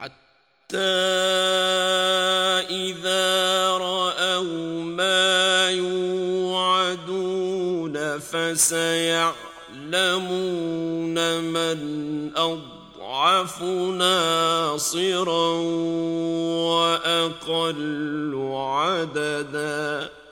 حتى إذا رأوا ما يوعدون فسيعلمون من أضعف ناصرا وأقل عددا